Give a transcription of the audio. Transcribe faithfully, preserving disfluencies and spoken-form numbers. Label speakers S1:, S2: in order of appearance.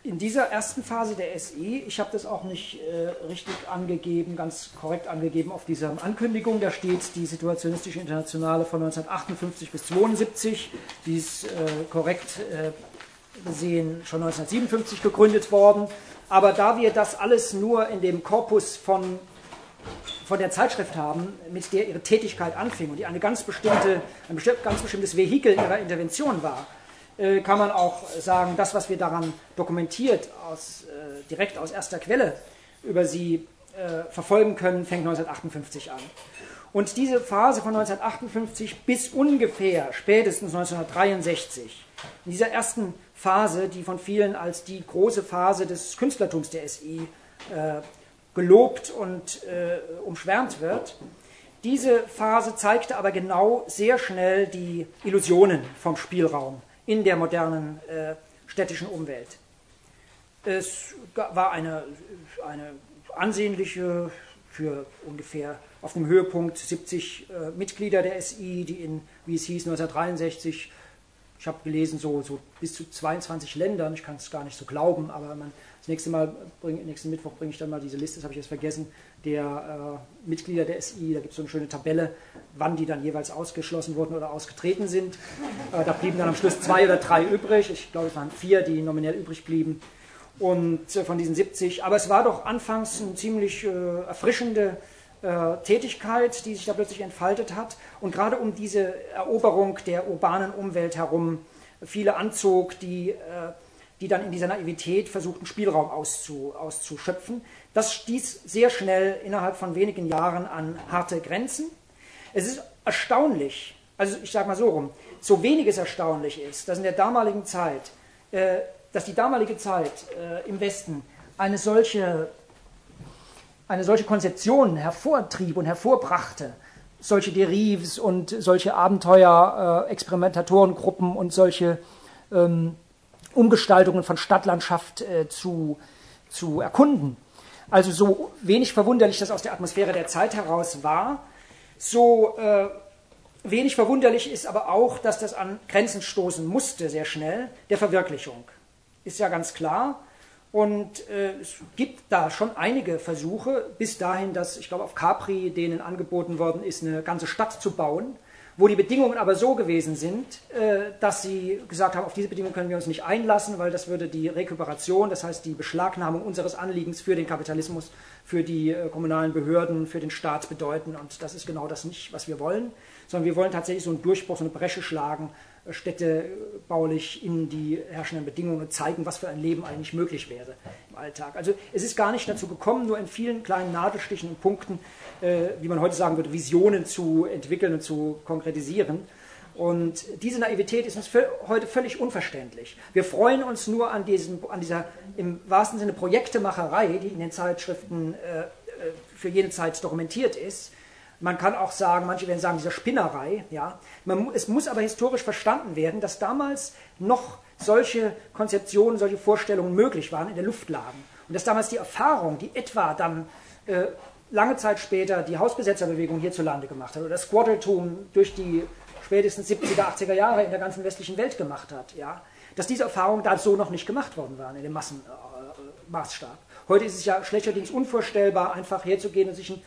S1: in dieser ersten Phase der S E, ich habe das auch nicht äh, richtig angegeben, ganz korrekt angegeben auf dieser Ankündigung, da steht die Situationistische Internationale von neunzehnhundertachtundfünfzig bis zweiundsiebzig, die ist äh, korrekt äh, gesehen schon neunzehnhundertsiebenundfünfzig gegründet worden, aber da wir das alles nur in dem Korpus von, von der Zeitschrift haben, mit der ihre Tätigkeit anfing und die eine ganz bestimmte, ein ganz bestimmtes Vehikel ihrer Intervention war, kann man auch sagen, das, was wir daran dokumentiert, aus, äh, direkt aus erster Quelle über sie äh, verfolgen können, fängt neunzehnhundertachtundfünfzig an. Und diese Phase von neunzehnhundertachtundfünfzig bis ungefähr spätestens neunzehnhundertdreiundsechzig, in dieser ersten Phase, die von vielen als die große Phase des Künstlertums der S E äh, gelobt und äh, umschwärmt wird, diese Phase zeigte aber genau sehr schnell die Illusionen vom Spielraum in der modernen äh, städtischen Umwelt. Es war eine, eine ansehnliche, für ungefähr auf dem Höhepunkt siebzig äh, Mitglieder der S I, die in, wie es hieß, neunzehnhundertdreiundsechzig, ich habe gelesen, so, so bis zu zweiundzwanzig Ländern, ich kann es gar nicht so glauben, aber man, das nächste Mal, bring, nächsten Mittwoch bringe ich dann mal diese Liste, das habe ich jetzt vergessen, der äh, Mitglieder der S I, da gibt es so eine schöne Tabelle, wann die dann jeweils ausgeschlossen wurden oder ausgetreten sind. Äh, da blieben dann am Schluss zwei oder drei übrig, ich glaube es waren vier, die nominell übrig blieben, und äh, von diesen siebzig, aber es war doch anfangs eine ziemlich äh, erfrischende äh, Tätigkeit, die sich da plötzlich entfaltet hat und gerade um diese Eroberung der urbanen Umwelt herum viele anzog, die äh, die dann in dieser Naivität versuchten, Spielraum auszu, auszuschöpfen. Das stieß sehr schnell innerhalb von wenigen Jahren an harte Grenzen. Es ist erstaunlich, also ich sage mal so rum, so wenig es erstaunlich ist, dass in der damaligen Zeit, äh, dass die damalige Zeit äh, im Westen eine solche, eine solche Konzeption hervortrieb und hervorbrachte, solche Derives und solche Abenteuer, äh, Experimentatorengruppen und solche ähm, Umgestaltungen von Stadtlandschaft äh, zu, zu erkunden. Also so wenig verwunderlich das aus der Atmosphäre der Zeit heraus war, so äh, wenig verwunderlich ist aber auch, dass das an Grenzen stoßen musste, sehr schnell, der Verwirklichung. Ist ja ganz klar. Und äh, es gibt da schon einige Versuche, bis dahin, dass, ich glaube, auf Capri denen angeboten worden ist, eine ganze Stadt zu bauen, wo die Bedingungen aber so gewesen sind, äh, dass sie gesagt haben, auf diese Bedingungen können wir uns nicht einlassen, weil das würde die Rekuperation, das heißt die Beschlagnahmung unseres Anliegens für den Kapitalismus, für die äh, kommunalen Behörden, für den Staat bedeuten. Und das ist genau das nicht, was wir wollen, sondern wir wollen tatsächlich so einen Durchbruch, so eine Bresche schlagen, äh, städtebaulich in die herrschenden Bedingungen zeigen, was für ein Leben eigentlich möglich wäre im Alltag. Also es ist gar nicht dazu gekommen, nur in vielen kleinen Nadelstichen und Punkten, äh, wie man heute sagen würde, Visionen zu entwickeln und zu konkretisieren. Und diese Naivität ist uns heute völlig unverständlich. Wir freuen uns nur an, diesem, an dieser im wahrsten Sinne Projektemacherei, die in den Zeitschriften äh, für jede Zeit dokumentiert ist. Man kann auch sagen, manche werden sagen, dieser Spinnerei. Ja. Man, es muss aber historisch verstanden werden, dass damals noch solche Konzeptionen, solche Vorstellungen möglich waren, in der Luft lagen. Und dass damals die Erfahrung, die etwa dann äh, lange Zeit später die Hausbesetzerbewegung hierzulande gemacht hat oder das Squattertum durch die spätestens siebziger, achtziger Jahre in der ganzen westlichen Welt gemacht hat, ja, dass diese Erfahrungen da so noch nicht gemacht worden waren in dem Massenmaßstab. Äh, Heute ist es ja schlechterdings unvorstellbar, einfach herzugehen und sich ein